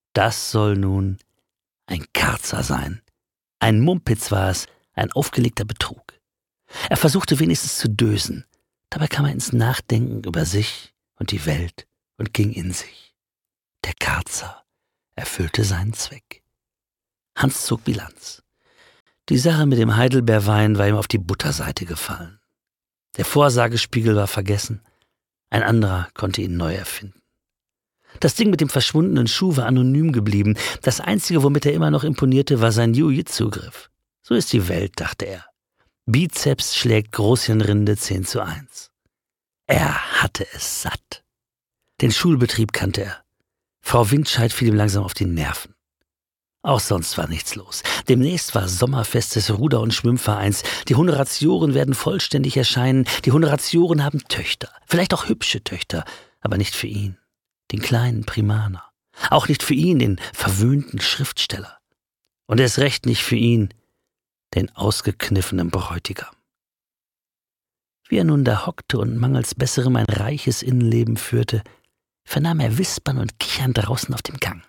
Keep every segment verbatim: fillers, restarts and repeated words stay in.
Das soll nun ein Karzer sein. Ein Mumpitz war es, ein aufgelegter Betrug. Er versuchte wenigstens zu dösen. Dabei kam er ins Nachdenken über sich und die Welt und ging in sich. Der Karzer erfüllte seinen Zweck. Hans zog Bilanz. Die Sache mit dem Heidelbeerwein war ihm auf die Butterseite gefallen. Der Vorsagespiegel war vergessen. Ein anderer konnte ihn neu erfinden. Das Ding mit dem verschwundenen Schuh war anonym geblieben. Das Einzige, womit er immer noch imponierte, war sein Jiu-Jitsu-Griff. So ist die Welt, dachte er. Bizeps schlägt Großhirnrinde zehn zu eins. Er hatte es satt. Den Schulbetrieb kannte er. Frau Windscheid fiel ihm langsam auf die Nerven. Auch sonst war nichts los. Demnächst war Sommerfest des Ruder- und Schwimmvereins. Die Honoratioren werden vollständig erscheinen. Die Honoratioren haben Töchter. Vielleicht auch hübsche Töchter. Aber nicht für ihn, den kleinen Primaner. Auch nicht für ihn, den verwöhnten Schriftsteller. Und erst recht nicht für ihn, den ausgekniffenen Bräutigam. Wie er nun da hockte und mangels Besserem ein reiches Innenleben führte, vernahm er Wispern und Kichern draußen auf dem Gang.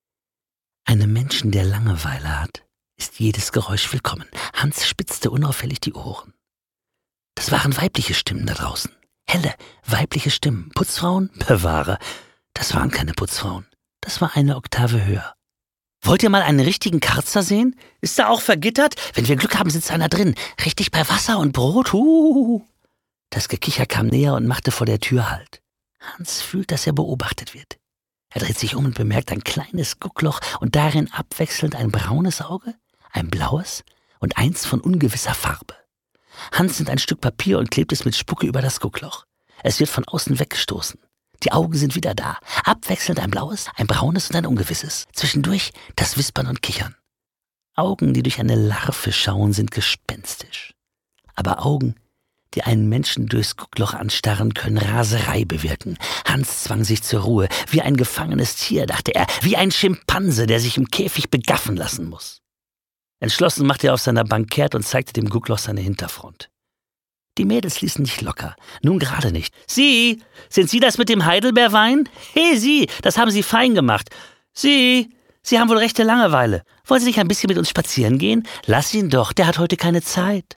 Einem Menschen, der Langeweile hat, ist jedes Geräusch willkommen. Hans spitzte unauffällig die Ohren. Das waren weibliche Stimmen da draußen. Helle, weibliche Stimmen. Putzfrauen? Bewahre. Das waren keine Putzfrauen. Das war eine Oktave höher. Wollt ihr mal einen richtigen Karzer sehen? Ist er auch vergittert? Wenn wir Glück haben, sitzt einer drin. Richtig bei Wasser und Brot. Huhuhu. Das Gekicher kam näher und machte vor der Tür Halt. Hans fühlt, dass er beobachtet wird. Er dreht sich um und bemerkt ein kleines Guckloch und darin abwechselnd ein braunes Auge, ein blaues und eins von ungewisser Farbe. Hans nimmt ein Stück Papier und klebt es mit Spucke über das Guckloch. Es wird von außen weggestoßen. Die Augen sind wieder da. Abwechselnd ein blaues, ein braunes und ein ungewisses. Zwischendurch das Wispern und Kichern. Augen, die durch eine Larve schauen, sind gespenstisch. Aber Augen, die einen Menschen durchs Guckloch anstarren, können Raserei bewirken. Hans zwang sich zur Ruhe. Wie ein gefangenes Tier, dachte er. Wie ein Schimpanse, der sich im Käfig begaffen lassen muss. Entschlossen machte er auf seiner Bank kehrt und zeigte dem Guckloch seine Hinterfront. Die Mädels ließen nicht locker. Nun gerade nicht. Sie, sind Sie das mit dem Heidelbeerwein? Hey, Sie, das haben Sie fein gemacht. Sie, Sie haben wohl rechte Langeweile. Wollen Sie nicht ein bisschen mit uns spazieren gehen? Lass ihn doch, der hat heute keine Zeit.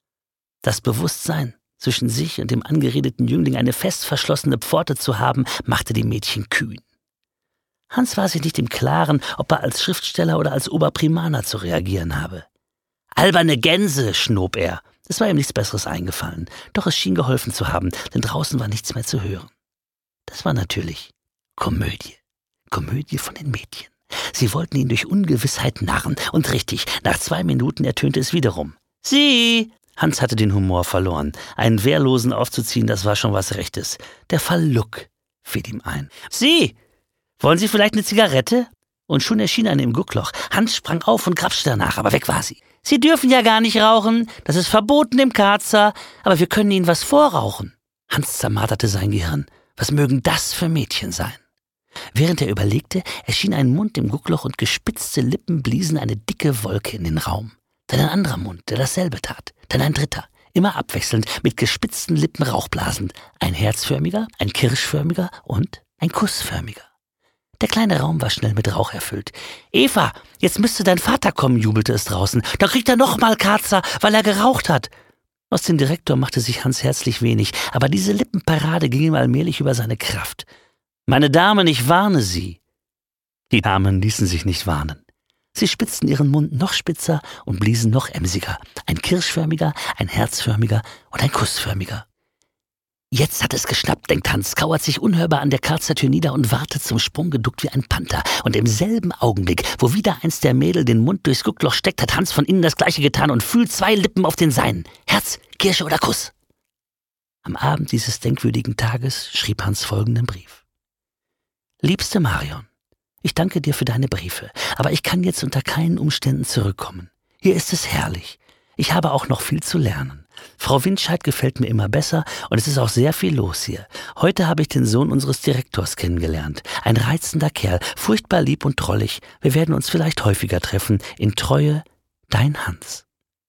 Das Bewusstsein, zwischen sich und dem angeredeten Jüngling eine fest verschlossene Pforte zu haben, machte die Mädchen kühn. Hans war sich nicht im Klaren, ob er als Schriftsteller oder als Oberprimaner zu reagieren habe. »Alberne Gänse«, schnob er. Es war ihm nichts Besseres eingefallen, doch es schien geholfen zu haben, denn draußen war nichts mehr zu hören. Das war natürlich Komödie. Komödie von den Mädchen. Sie wollten ihn durch Ungewissheit narren. Und richtig, nach zwei Minuten ertönte es wiederum. »Sie!« Hans hatte den Humor verloren. Einen Wehrlosen aufzuziehen, das war schon was Rechtes. Der Fall Luck fiel ihm ein. »Sie! Wollen Sie vielleicht eine Zigarette?« Und schon erschien eine im Guckloch. Hans sprang auf und grapschte danach, aber weg war sie. »Sie dürfen ja gar nicht rauchen. Das ist verboten im Karzer. Aber wir können Ihnen was vorrauchen.« Hans zermarterte sein Gehirn. Was mögen das für Mädchen sein? Während er überlegte, erschien ein Mund im Guckloch und gespitzte Lippen bliesen eine dicke Wolke in den Raum. Dann ein anderer Mund, der dasselbe tat. Dann ein dritter, immer abwechselnd, mit gespitzten Lippen rauchblasend. Ein herzförmiger, ein kirschförmiger und ein kussförmiger. Der kleine Raum war schnell mit Rauch erfüllt. »Eva, jetzt müsste dein Vater kommen«, jubelte es draußen. »Da kriegt er noch mal Karzer, weil er geraucht hat.« Aus dem Direktor machte sich Hans herzlich wenig, aber diese Lippenparade ging ihm allmählich über seine Kraft. »Meine Damen, ich warne Sie.« Die Damen ließen sich nicht warnen. Sie spitzten ihren Mund noch spitzer und bliesen noch emsiger. Ein kirschförmiger, ein herzförmiger und ein kussförmiger. Jetzt hat es geschnappt, denkt Hans, kauert sich unhörbar an der Karzertür nieder und wartet zum Sprung geduckt wie ein Panther. Und im selben Augenblick, wo wieder eins der Mädel den Mund durchs Guckloch steckt, hat Hans von innen das Gleiche getan und fühlt zwei Lippen auf den seinen. Herz, Kirsche oder Kuss. Am Abend dieses denkwürdigen Tages schrieb Hans folgenden Brief. »Liebste Marion, ich danke dir für deine Briefe, aber ich kann jetzt unter keinen Umständen zurückkommen. Hier ist es herrlich. Ich habe auch noch viel zu lernen. Frau Windscheid gefällt mir immer besser und es ist auch sehr viel los hier. Heute habe ich den Sohn unseres Direktors kennengelernt. Ein reizender Kerl, furchtbar lieb und drollig. Wir werden uns vielleicht häufiger treffen. In Treue, dein Hans.«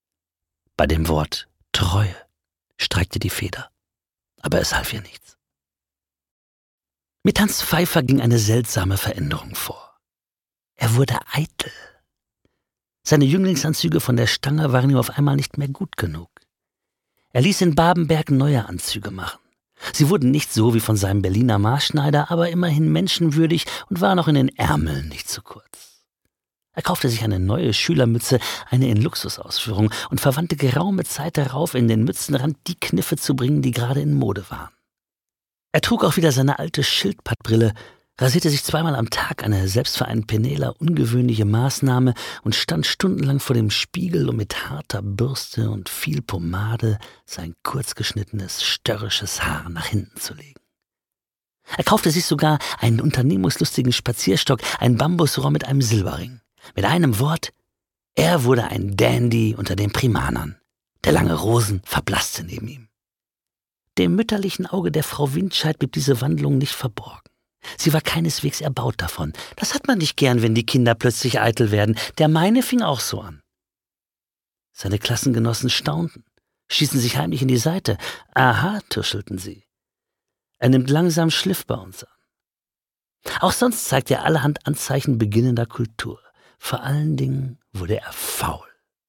Bei dem Wort Treue streikte die Feder, aber es half ihr nichts. Mit Hans Pfeiffer ging eine seltsame Veränderung vor. Er wurde eitel. Seine Jünglingsanzüge von der Stange waren ihm auf einmal nicht mehr gut genug. Er ließ in Babenberg neue Anzüge machen. Sie wurden nicht so wie von seinem Berliner Maßschneider, aber immerhin menschenwürdig und waren auch in den Ärmeln nicht zu kurz. Er kaufte sich eine neue Schülermütze, eine in Luxusausführung, und verwandte geraume Zeit darauf, in den Mützenrand die Kniffe zu bringen, die gerade in Mode waren. Er trug auch wieder seine alte Schildpattbrille, rasierte sich zweimal am Tag, eine selbst für einen Penela ungewöhnliche Maßnahme, und stand stundenlang vor dem Spiegel, um mit harter Bürste und viel Pomade sein kurzgeschnittenes, störrisches Haar nach hinten zu legen. Er kaufte sich sogar einen unternehmungslustigen Spazierstock, ein Bambusrohr mit einem Silberring. Mit einem Wort, er wurde ein Dandy unter den Primanern. Der lange Rosen verblasste neben ihm. Dem mütterlichen Auge der Frau Windscheid blieb diese Wandlung nicht verborgen. Sie war keineswegs erbaut davon. Das hat man nicht gern, wenn die Kinder plötzlich eitel werden. Der meine fing auch so an. Seine Klassengenossen staunten, stießen sich heimlich in die Seite. Aha, tuschelten sie. Er nimmt langsam Schliff bei uns an. Auch sonst zeigt er allerhand Anzeichen beginnender Kultur. Vor allen Dingen wurde er faul.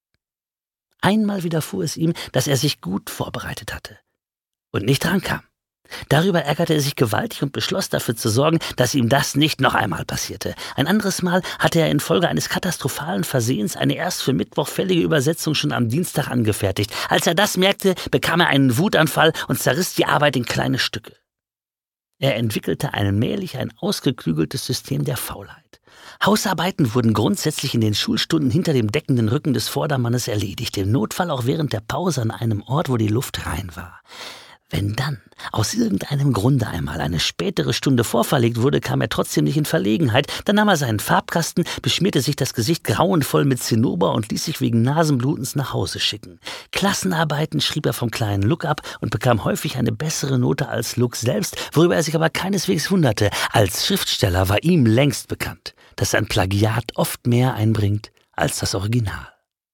Einmal widerfuhr es ihm, dass er sich gut vorbereitet hatte und nicht drankam. Darüber ärgerte er sich gewaltig und beschloss, dafür zu sorgen, dass ihm das nicht noch einmal passierte. Ein anderes Mal hatte er infolge eines katastrophalen Versehens eine erst für Mittwoch fällige Übersetzung schon am Dienstag angefertigt. Als er das merkte, bekam er einen Wutanfall und zerriss die Arbeit in kleine Stücke. Er entwickelte allmählich ein ausgeklügeltes System der Faulheit. Hausarbeiten wurden grundsätzlich in den Schulstunden hinter dem deckenden Rücken des Vordermannes erledigt, im Notfall auch während der Pause an einem Ort, wo die Luft rein war. Wenn dann aus irgendeinem Grunde einmal eine spätere Stunde vorverlegt wurde, kam er trotzdem nicht in Verlegenheit. Dann nahm er seinen Farbkasten, beschmierte sich das Gesicht grauenvoll mit Zinnober und ließ sich wegen Nasenblutens nach Hause schicken. Klassenarbeiten schrieb er vom kleinen Luck ab und bekam häufig eine bessere Note als Luck selbst, worüber er sich aber keineswegs wunderte. Als Schriftsteller war ihm längst bekannt, dass ein Plagiat oft mehr einbringt als das Original.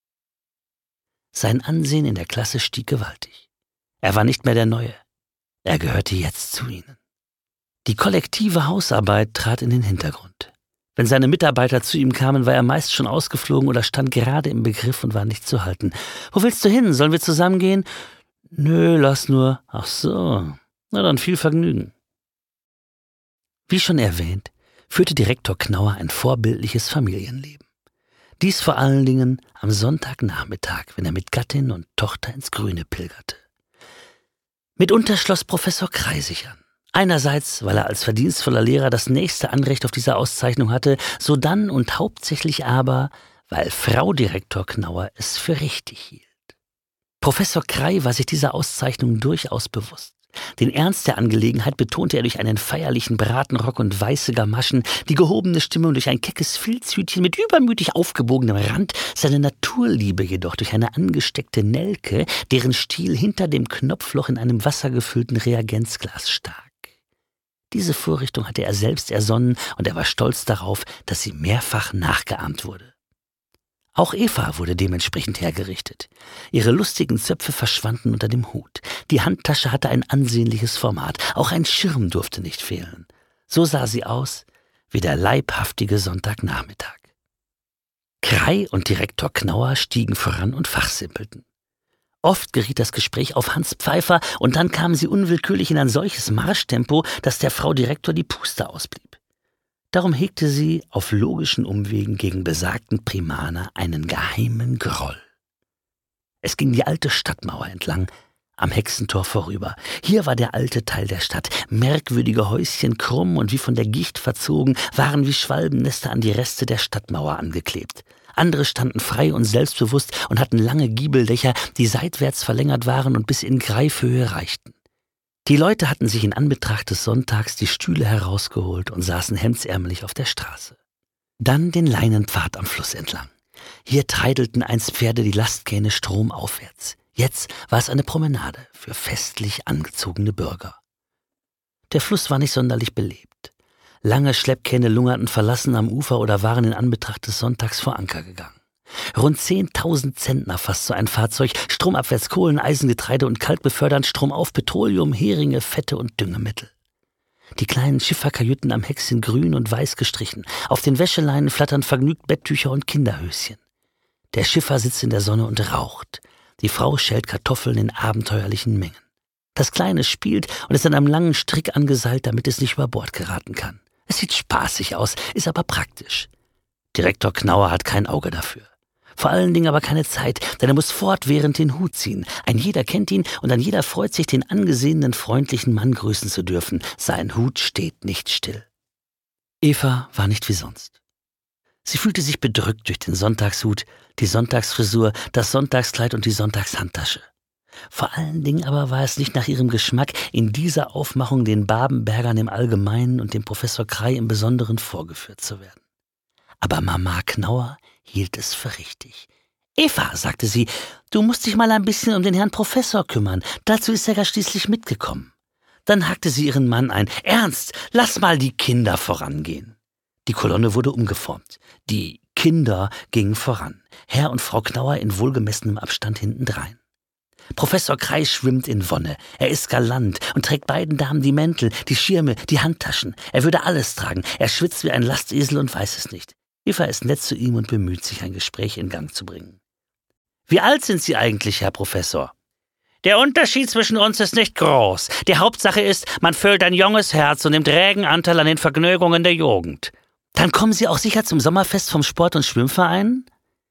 Sein Ansehen in der Klasse stieg gewaltig. Er war nicht mehr der Neue. Er gehörte jetzt zu ihnen. Die kollektive Hausarbeit trat in den Hintergrund. Wenn seine Mitarbeiter zu ihm kamen, war er meist schon ausgeflogen oder stand gerade im Begriff und war nicht zu halten. »Wo willst du hin? Sollen wir zusammen gehen?« »Nö, lass nur.« »Ach so, na dann viel Vergnügen.« Wie schon erwähnt, führte Direktor Knauer ein vorbildliches Familienleben. Dies vor allen Dingen am Sonntagnachmittag, wenn er mit Gattin und Tochter ins Grüne pilgerte. Mitunter schloss Professor Krei sich an. Einerseits, weil er als verdienstvoller Lehrer das nächste Anrecht auf diese Auszeichnung hatte, sodann und hauptsächlich aber, weil Frau Direktor Knauer es für richtig hielt. Professor Krei war sich dieser Auszeichnung durchaus bewusst. Den Ernst der Angelegenheit betonte er durch einen feierlichen Bratenrock und weiße Gamaschen, die gehobene Stimme und durch ein keckes Filzhütchen mit übermütig aufgebogenem Rand, seine Naturliebe jedoch durch eine angesteckte Nelke, deren Stiel hinter dem Knopfloch in einem wassergefüllten Reagenzglas stak. Diese Vorrichtung hatte er selbst ersonnen und er war stolz darauf, dass sie mehrfach nachgeahmt wurde. Auch Eva wurde dementsprechend hergerichtet. Ihre lustigen Zöpfe verschwanden unter dem Hut. Die Handtasche hatte ein ansehnliches Format. Auch ein Schirm durfte nicht fehlen. So sah sie aus wie der leibhaftige Sonntagnachmittag. Krei und Direktor Knauer stiegen voran und fachsimpelten. Oft geriet das Gespräch auf Hans Pfeiffer und dann kamen sie unwillkürlich in ein solches Marschtempo, dass der Frau Direktor die Puste ausblieb. Darum hegte sie auf logischen Umwegen gegen besagten Primaner einen geheimen Groll. Es ging die alte Stadtmauer entlang, am Hexentor vorüber. Hier war der alte Teil der Stadt. Merkwürdige Häuschen, krumm und wie von der Gicht verzogen, waren wie Schwalbennester an die Reste der Stadtmauer angeklebt. Andere standen frei und selbstbewusst und hatten lange Giebeldächer, die seitwärts verlängert waren und bis in Greifhöhe reichten. Die Leute hatten sich in Anbetracht des Sonntags die Stühle herausgeholt und saßen hemdsärmelig auf der Straße. Dann den Leinenpfad am Fluss entlang. Hier treidelten einst Pferde die Lastkähne stromaufwärts. Jetzt war es eine Promenade für festlich angezogene Bürger. Der Fluss war nicht sonderlich belebt. Lange Schleppkähne lungerten verlassen am Ufer oder waren in Anbetracht des Sonntags vor Anker gegangen. Rund zehntausend Zentner fasst so ein Fahrzeug, stromabwärts Kohlen, Eisengetreide und kaltbefördernd stromauf Petroleum, Heringe, Fette und Düngemittel. Die kleinen Schifferkajüten am Heck sind grün und weiß gestrichen. Auf den Wäscheleinen flattern vergnügt Betttücher und Kinderhöschen. Der Schiffer sitzt in der Sonne und raucht. Die Frau schält Kartoffeln in abenteuerlichen Mengen. Das Kleine spielt und ist an einem langen Strick angeseilt, damit es nicht über Bord geraten kann. Es sieht spaßig aus, ist aber praktisch. Direktor Knauer hat kein Auge dafür. Vor allen Dingen aber keine Zeit, denn er muss fortwährend den Hut ziehen. Ein jeder kennt ihn und ein jeder freut sich, den angesehenen, freundlichen Mann grüßen zu dürfen. Sein Hut steht nicht still. Eva war nicht wie sonst. Sie fühlte sich bedrückt durch den Sonntagshut, die Sonntagsfrisur, das Sonntagskleid und die Sonntagshandtasche. Vor allen Dingen aber war es nicht nach ihrem Geschmack, in dieser Aufmachung den Babenbergern im Allgemeinen und dem Professor Krey im Besonderen vorgeführt zu werden. Aber Mama Knauer hielt es für richtig. »Eva«, sagte sie, »du musst dich mal ein bisschen um den Herrn Professor kümmern. Dazu ist er ja schließlich mitgekommen.« Dann hackte sie ihren Mann ein. »Ernst, lass mal die Kinder vorangehen.« Die Kolonne wurde umgeformt. Die Kinder gingen voran. Herr und Frau Knauer in wohlgemessenem Abstand hintendrein. Professor Krey schwimmt in Wonne. Er ist galant und trägt beiden Damen die Mäntel, die Schirme, die Handtaschen. Er würde alles tragen. Er schwitzt wie ein Lastesel und weiß es nicht. Eva ist nett zu ihm und bemüht sich, ein Gespräch in Gang zu bringen. »Wie alt sind Sie eigentlich, Herr Professor?« »Der Unterschied zwischen uns ist nicht groß. Die Hauptsache ist, man füllt ein junges Herz und nimmt regen Anteil an den Vergnügungen der Jugend.« »Dann kommen Sie auch sicher zum Sommerfest vom Sport- und Schwimmverein?«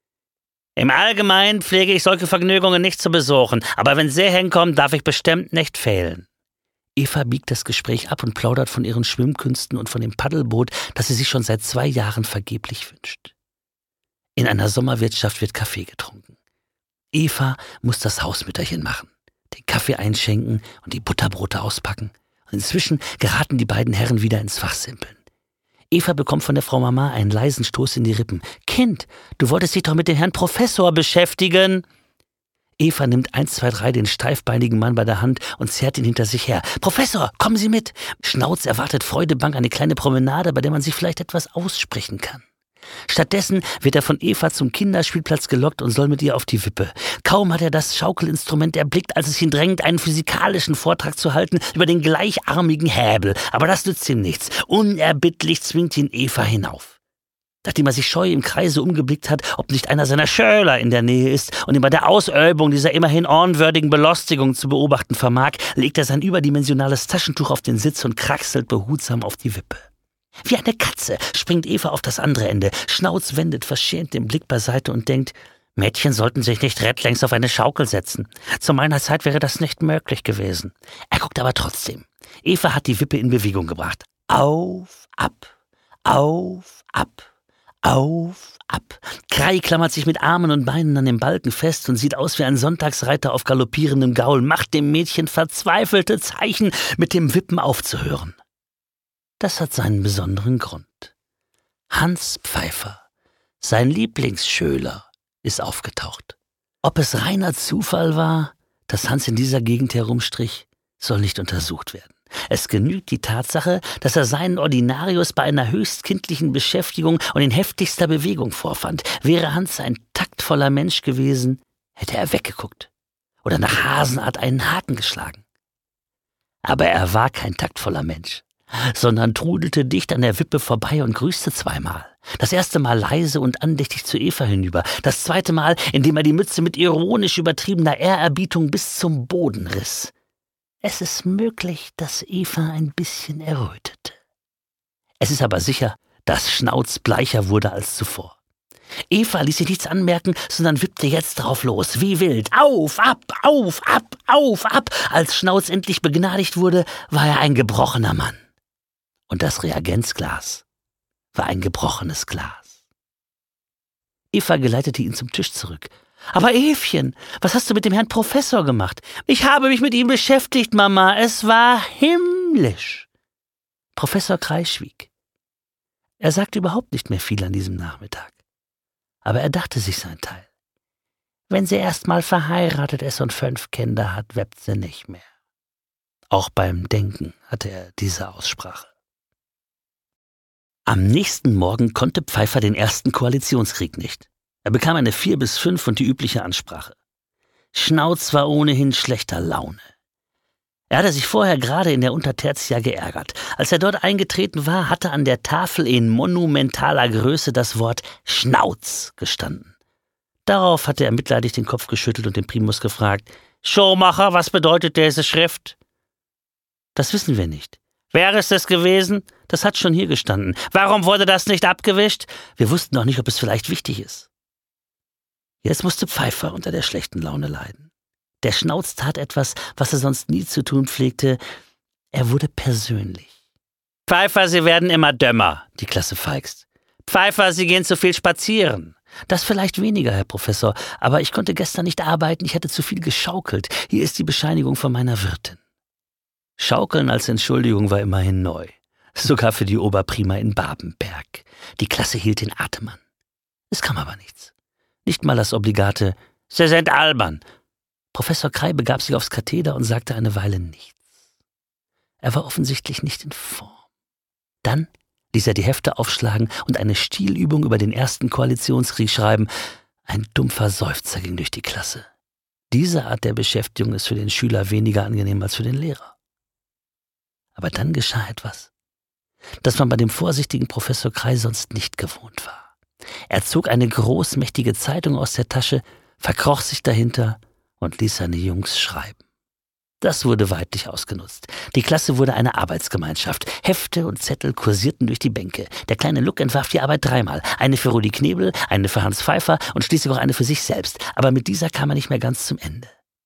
»Im Allgemeinen pflege ich solche Vergnügungen nicht zu besuchen, aber wenn Sie hinkommen, darf ich bestimmt nicht fehlen.« Eva biegt das Gespräch ab und plaudert von ihren Schwimmkünsten und von dem Paddelboot, das sie sich schon seit zwei Jahren vergeblich wünscht. In einer Sommerwirtschaft wird Kaffee getrunken. Eva muss das Hausmütterchen machen, den Kaffee einschenken und die Butterbrote auspacken. Und inzwischen geraten die beiden Herren wieder ins Fachsimpeln. Eva bekommt von der Frau Mama einen leisen Stoß in die Rippen. »Kind, du wolltest dich doch mit dem Herrn Professor beschäftigen!« Eva nimmt eins, zwei, drei den steifbeinigen Mann bei der Hand und zerrt ihn hinter sich her. »Professor, kommen Sie mit!« Schnauz erwartet freudebang eine kleine Promenade, bei der man sich vielleicht etwas aussprechen kann. Stattdessen wird er von Eva zum Kinderspielplatz gelockt und soll mit ihr auf die Wippe. Kaum hat er das Schaukelinstrument erblickt, als es ihn drängt, einen physikalischen Vortrag zu halten über den gleicharmigen Häbel. Aber das nützt ihm nichts. Unerbittlich zwingt ihn Eva hinauf. Nachdem er sich scheu im Kreise umgeblickt hat, ob nicht einer seiner Schüler in der Nähe ist und ihn bei der Ausübung dieser immerhin ohrenwürdigen Belustigung zu beobachten vermag, legt er sein überdimensionales Taschentuch auf den Sitz und kraxelt behutsam auf die Wippe. Wie eine Katze springt Eva auf das andere Ende. Schnauz wendet verschämt den Blick beiseite und denkt, Mädchen sollten sich nicht redlängs auf eine Schaukel setzen. Zu meiner Zeit wäre das nicht möglich gewesen. Er guckt aber trotzdem. Eva hat die Wippe in Bewegung gebracht. Auf, ab, auf, ab. Auf, ab. Krey klammert sich mit Armen und Beinen an den Balken fest und sieht aus wie ein Sonntagsreiter auf galoppierendem Gaul, macht dem Mädchen verzweifelte Zeichen, mit dem Wippen aufzuhören. Das hat seinen besonderen Grund. Hans Pfeiffer, sein Lieblingsschüler, ist aufgetaucht. Ob es reiner Zufall war, dass Hans in dieser Gegend herumstrich, soll nicht untersucht werden. Es genügt die Tatsache, dass er seinen Ordinarius bei einer höchst kindlichen Beschäftigung und in heftigster Bewegung vorfand. Wäre Hans ein taktvoller Mensch gewesen, hätte er weggeguckt oder nach Hasenart einen Haken geschlagen. Aber er war kein taktvoller Mensch, sondern trudelte dicht an der Wippe vorbei und grüßte zweimal. Das erste Mal leise und andächtig zu Eva hinüber, das zweite Mal, indem er die Mütze mit ironisch übertriebener Ehrerbietung bis zum Boden riss. Es ist möglich, dass Eva ein bisschen errötete. Es ist aber sicher, dass Schnauz bleicher wurde als zuvor. Eva ließ sich nichts anmerken, sondern wippte jetzt drauf los, wie wild. Auf, ab, auf, ab, auf, ab. Als Schnauz endlich begnadigt wurde, war er ein gebrochener Mann. Und das Reagenzglas war ein gebrochenes Glas. Eva geleitete ihn zum Tisch zurück. »Aber Evchen, was hast du mit dem Herrn Professor gemacht?« »Ich habe mich mit ihm beschäftigt, Mama. Es war himmlisch.« Professor Krey schwieg. Er sagte überhaupt nicht mehr viel an diesem Nachmittag. Aber er dachte sich sein Teil. Wenn sie erst mal verheiratet ist und fünf Kinder hat, webt sie nicht mehr. Auch beim Denken hatte er diese Aussprache. Am nächsten Morgen konnte Pfeiffer den ersten Koalitionskrieg nicht. Er bekam eine vier bis fünf und die übliche Ansprache. Schnauz war ohnehin schlechter Laune. Er hatte sich vorher gerade in der Untertertia geärgert. Als er dort eingetreten war, hatte an der Tafel in monumentaler Größe das Wort Schnauz gestanden. Darauf hatte er mitleidig den Kopf geschüttelt und den Primus gefragt: »Showmacher, was bedeutet diese Schrift?« »Das wissen wir nicht.« »Wäre es das gewesen? Das hat schon hier gestanden. Warum wurde das nicht abgewischt? Wir wussten noch nicht, ob es vielleicht wichtig ist.« Jetzt musste Pfeiffer unter der schlechten Laune leiden. Der Schnauz tat etwas, was er sonst nie zu tun pflegte. Er wurde persönlich. »Pfeiffer, Sie werden immer dümmer«, die Klasse feigst. »Pfeiffer, Sie gehen zu viel spazieren.« »Das vielleicht weniger, Herr Professor, aber ich konnte gestern nicht arbeiten, ich hatte zu viel geschaukelt. Hier ist die Bescheinigung von meiner Wirtin.« Schaukeln als Entschuldigung war immerhin neu. Sogar für die Oberprima in Babenberg. Die Klasse hielt den Atem an. Es kam aber nichts. Nicht mal das obligate »Sie sind albern«. Professor Krey begab sich aufs Katheder und sagte eine Weile nichts. Er war offensichtlich nicht in Form. Dann ließ er die Hefte aufschlagen und eine Stilübung über den ersten Koalitionskrieg schreiben. Ein dumpfer Seufzer ging durch die Klasse. Diese Art der Beschäftigung ist für den Schüler weniger angenehm als für den Lehrer. Aber dann geschah etwas, das man bei dem vorsichtigen Professor Krey sonst nicht gewohnt war. Er zog eine großmächtige Zeitung aus der Tasche, verkroch sich dahinter und ließ seine Jungs schreiben. Das wurde weidlich ausgenutzt. Die Klasse wurde eine Arbeitsgemeinschaft. Hefte und Zettel kursierten durch die Bänke. Der kleine Luck entwarf die Arbeit dreimal. Eine für Rudi Knebel, eine für Hans Pfeiffer und schließlich auch eine für sich selbst. Aber mit dieser kam er nicht mehr ganz zum Ende.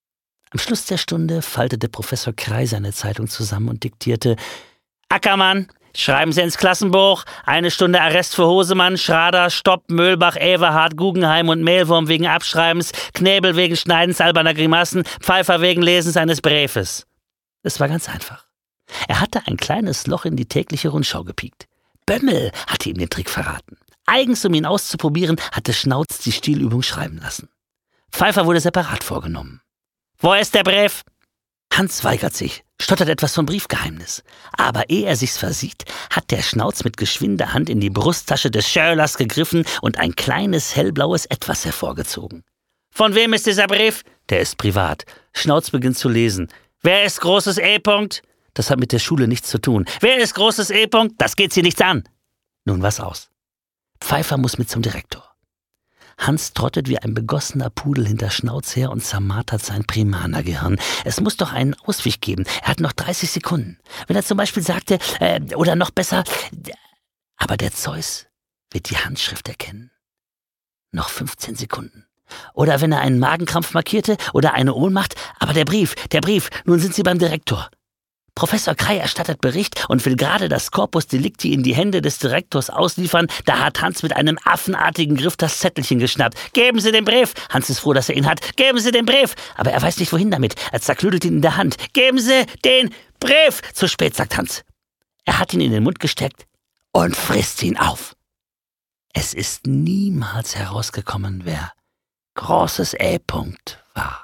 Am Schluss der Stunde faltete Professor Krey seine Zeitung zusammen und diktierte: »Ackermann, schreiben Sie ins Klassenbuch. Eine Stunde Arrest für Hosemann, Schrader, Stopp, Möhlbach, Everhard, Guggenheim und Mehlwurm wegen Abschreibens, Knebel wegen Schneidens alberner Grimassen, Pfeiffer wegen Lesens eines Briefes.« Es war ganz einfach. Er hatte ein kleines Loch in die tägliche Rundschau gepiekt. Bömmel hatte ihm den Trick verraten. Eigens, um ihn auszuprobieren, hatte Schnauz die Stilübung schreiben lassen. Pfeiffer wurde separat vorgenommen. »Wo ist der Brief?« Hans weigert sich, stottert etwas vom Briefgeheimnis. Aber ehe er sich's versieht, hat der Schnauz mit geschwinder Hand in die Brusttasche des Schölers gegriffen und ein kleines hellblaues Etwas hervorgezogen. »Von wem ist dieser Brief?« »Der ist privat.« Schnauz beginnt zu lesen. »Wer ist großes E. -Punkt?« Das hat mit der Schule nichts zu tun. »Wer ist großes E. -Punkt?« Das geht sie nichts an. Nun was aus. Pfeiffer muss mit zum Direktor. Hans trottet wie ein begossener Pudel hinter Schnauz her und zermartert sein Primanergehirn. Es muss doch einen Ausweg geben. Er hat noch dreißig Sekunden. Wenn er zum Beispiel sagte, äh, oder noch besser, aber der Zeus wird die Handschrift erkennen. Noch fünfzehn Sekunden. Oder wenn er einen Magenkrampf markierte oder eine Ohnmacht, aber der Brief, der Brief, nun sind Sie beim Direktor. Professor Krey erstattet Bericht und will gerade das Corpus Delicti in die Hände des Direktors ausliefern, da hat Hans mit einem affenartigen Griff das Zettelchen geschnappt. »Geben Sie den Brief!« Hans ist froh, dass er ihn hat. »Geben Sie den Brief!« Aber er weiß nicht, wohin damit. Er zerklüttelt ihn in der Hand. »Geben Sie den Brief!« Zu spät, sagt Hans. Er hat ihn in den Mund gesteckt und frisst ihn auf. Es ist niemals herausgekommen, wer großes E. -Punkt war.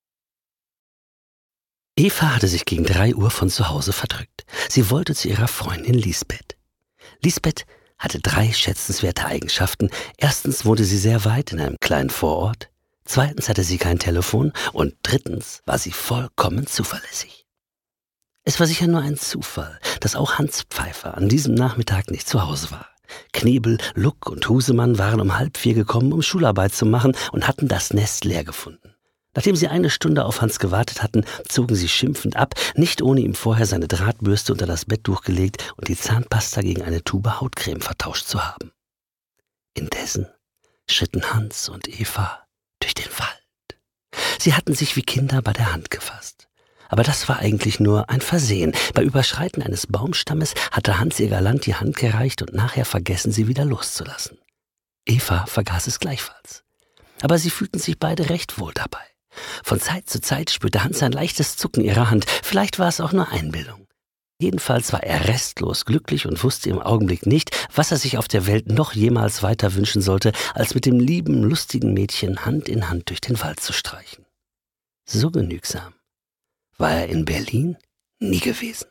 Eva hatte sich gegen drei Uhr von zu Hause verdrückt. Sie wollte zu ihrer Freundin Lisbeth. Lisbeth hatte drei schätzenswerte Eigenschaften. Erstens wohnte sie sehr weit in einem kleinen Vorort. Zweitens hatte sie kein Telefon. Und drittens war sie vollkommen zuverlässig. Es war sicher nur ein Zufall, dass auch Hans Pfeiffer an diesem Nachmittag nicht zu Hause war. Knebel, Luck und Husemann waren um halb vier gekommen, um Schularbeit zu machen und hatten das Nest leer gefunden. Nachdem sie eine Stunde auf Hans gewartet hatten, zogen sie schimpfend ab, nicht ohne ihm vorher seine Drahtbürste unter das Betttuch gelegt und die Zahnpasta gegen eine Tube Hautcreme vertauscht zu haben. Indessen schritten Hans und Eva durch den Wald. Sie hatten sich wie Kinder bei der Hand gefasst. Aber das war eigentlich nur ein Versehen. Bei Überschreiten eines Baumstammes hatte Hans ihr galant die Hand gereicht und nachher vergessen, sie wieder loszulassen. Eva vergaß es gleichfalls. Aber sie fühlten sich beide recht wohl dabei. Von Zeit zu Zeit spürte Hans ein leichtes Zucken ihrer Hand. Vielleicht war es auch nur Einbildung. Jedenfalls war er restlos glücklich und wusste im Augenblick nicht, was er sich auf der Welt noch jemals weiter wünschen sollte, als mit dem lieben, lustigen Mädchen Hand in Hand durch den Wald zu streichen. So genügsam war er in Berlin nie gewesen.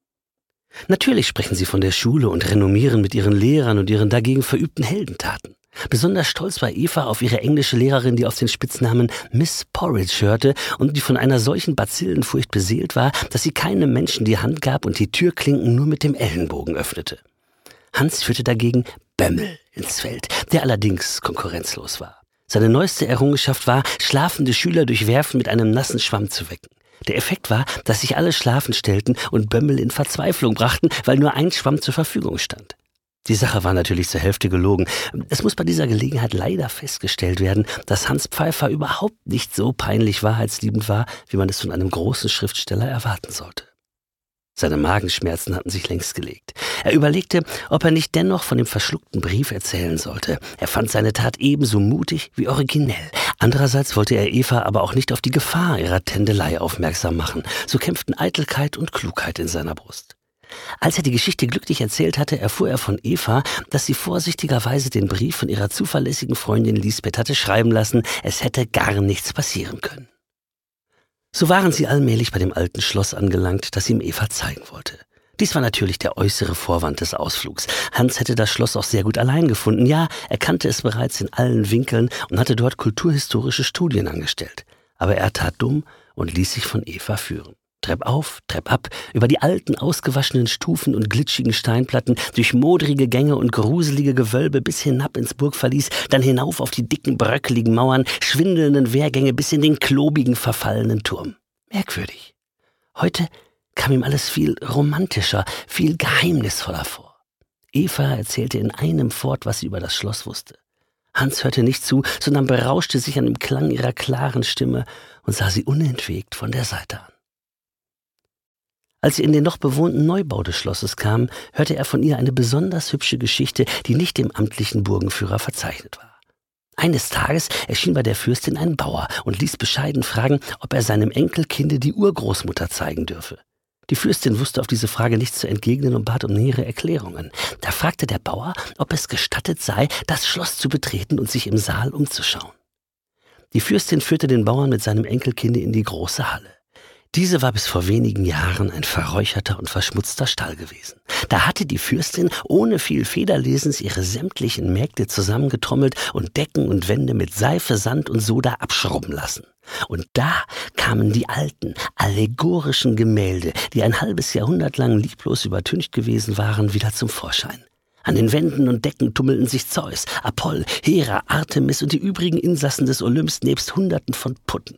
Natürlich sprechen sie von der Schule und renommieren mit ihren Lehrern und ihren dagegen verübten Heldentaten. Besonders stolz war Eva auf ihre englische Lehrerin, die auf den Spitznamen Miss Porridge hörte und die von einer solchen Bazillenfurcht beseelt war, dass sie keinem Menschen die Hand gab und die Türklinken nur mit dem Ellenbogen öffnete. Hans führte dagegen Bömmel ins Feld, der allerdings konkurrenzlos war. Seine neueste Errungenschaft war, schlafende Schüler durch Werfen mit einem nassen Schwamm zu wecken. Der Effekt war, dass sich alle schlafend stellten und Bömmel in Verzweiflung brachten, weil nur ein Schwamm zur Verfügung stand. Die Sache war natürlich zur Hälfte gelogen. Es muss bei dieser Gelegenheit leider festgestellt werden, dass Hans Pfeiffer überhaupt nicht so peinlich wahrheitsliebend war, wie man es von einem großen Schriftsteller erwarten sollte. Seine Magenschmerzen hatten sich längst gelegt. Er überlegte, ob er nicht dennoch von dem verschluckten Brief erzählen sollte. Er fand seine Tat ebenso mutig wie originell. Andererseits wollte er Eva aber auch nicht auf die Gefahr ihrer Tändelei aufmerksam machen. So kämpften Eitelkeit und Klugheit in seiner Brust. Als er die Geschichte glücklich erzählt hatte, erfuhr er von Eva, dass sie vorsichtigerweise den Brief von ihrer zuverlässigen Freundin Lisbeth hatte schreiben lassen, es hätte gar nichts passieren können. So waren sie allmählich bei dem alten Schloss angelangt, das ihm Eva zeigen wollte. Dies war natürlich der äußere Vorwand des Ausflugs. Hans hätte das Schloss auch sehr gut allein gefunden. Ja, er kannte es bereits in allen Winkeln und hatte dort kulturhistorische Studien angestellt. Aber er tat dumm und ließ sich von Eva führen. Trepp auf, Trepp ab, über die alten, ausgewaschenen Stufen und glitschigen Steinplatten, durch modrige Gänge und gruselige Gewölbe bis hinab ins Burgverlies, dann hinauf auf die dicken, bröckeligen Mauern, schwindelnden Wehrgänge bis in den klobigen, verfallenen Turm. Merkwürdig. Heute kam ihm alles viel romantischer, viel geheimnisvoller vor. Eva erzählte in einem fort, was sie über das Schloss wusste. Hans hörte nicht zu, sondern berauschte sich an dem Klang ihrer klaren Stimme und sah sie unentwegt von der Seite an. Als sie in den noch bewohnten Neubau des Schlosses kamen, hörte er von ihr eine besonders hübsche Geschichte, die nicht dem amtlichen Burgenführer verzeichnet war. Eines Tages erschien bei der Fürstin ein Bauer und ließ bescheiden fragen, ob er seinem Enkelkinde die Urgroßmutter zeigen dürfe. Die Fürstin wusste auf diese Frage nichts zu entgegnen und bat um nähere Erklärungen. Da fragte der Bauer, ob es gestattet sei, das Schloss zu betreten und sich im Saal umzuschauen. Die Fürstin führte den Bauern mit seinem Enkelkinde in die große Halle. Diese war bis vor wenigen Jahren ein verräucherter und verschmutzter Stall gewesen. Da hatte die Fürstin ohne viel Federlesens ihre sämtlichen Mägde zusammengetrommelt und Decken und Wände mit Seife, Sand und Soda abschrubben lassen. Und da kamen die alten, allegorischen Gemälde, die ein halbes Jahrhundert lang lieblos übertüncht gewesen waren, wieder zum Vorschein. An den Wänden und Decken tummelten sich Zeus, Apoll, Hera, Artemis und die übrigen Insassen des Olymps nebst Hunderten von Putten.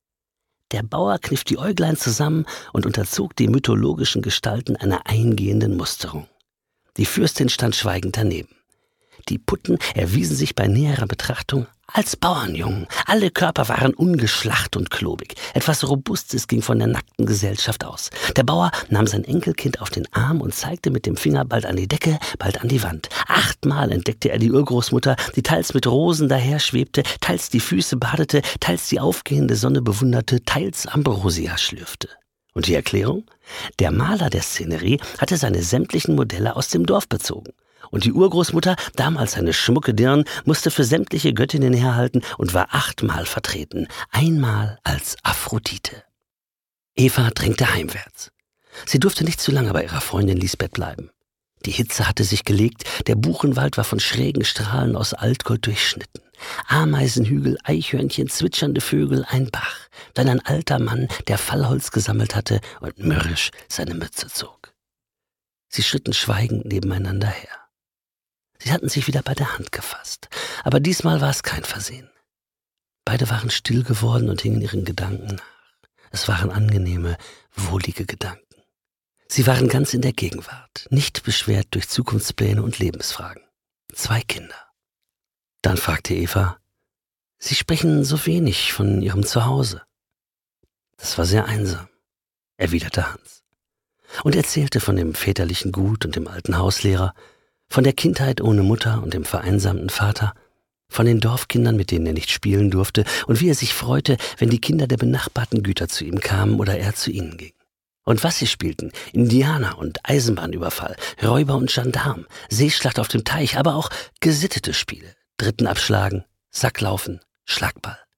Der Bauer kniff die Äuglein zusammen und unterzog die mythologischen Gestalten einer eingehenden Musterung. Die Fürstin stand schweigend daneben. Die Putten erwiesen sich bei näherer Betrachtung als Bauernjungen. Alle Körper waren ungeschlacht und klobig. Etwas Robustes ging von der nackten Gesellschaft aus. Der Bauer nahm sein Enkelkind auf den Arm und zeigte mit dem Finger bald an die Decke, bald an die Wand. Achtmal entdeckte er die Urgroßmutter, die teils mit Rosen daherschwebte, teils die Füße badete, teils die aufgehende Sonne bewunderte, teils Ambrosia schlürfte. Und die Erklärung? Der Maler der Szenerie hatte seine sämtlichen Modelle aus dem Dorf bezogen. Und die Urgroßmutter, damals eine schmucke Dirn, musste für sämtliche Göttinnen herhalten und war achtmal vertreten, einmal als Aphrodite. Eva drängte heimwärts. Sie durfte nicht zu lange bei ihrer Freundin Lisbeth bleiben. Die Hitze hatte sich gelegt, der Buchenwald war von schrägen Strahlen aus Altgold durchschnitten. Ameisenhügel, Eichhörnchen, zwitschernde Vögel, ein Bach, dann ein alter Mann, der Fallholz gesammelt hatte und mürrisch seine Mütze zog. Sie schritten schweigend nebeneinander her. Sie hatten sich wieder bei der Hand gefasst, aber diesmal war es kein Versehen. Beide waren still geworden und hingen ihren Gedanken nach. Es waren angenehme, wohlige Gedanken. Sie waren ganz in der Gegenwart, nicht beschwert durch Zukunftspläne und Lebensfragen. Zwei Kinder. Dann fragte Eva, »Sie sprechen so wenig von Ihrem Zuhause.« »Das war sehr einsam«, erwiderte Hans und erzählte von dem väterlichen Gut und dem alten Hauslehrer, von der Kindheit ohne Mutter und dem vereinsamten Vater, von den Dorfkindern, mit denen er nicht spielen durfte, und wie er sich freute, wenn die Kinder der benachbarten Güter zu ihm kamen oder er zu ihnen ging. Und was sie spielten, Indianer und Eisenbahnüberfall, Räuber und Gendarm, Seeschlacht auf dem Teich, aber auch gesittete Spiele, Dritten abschlagen, Sacklaufen, Schlagball.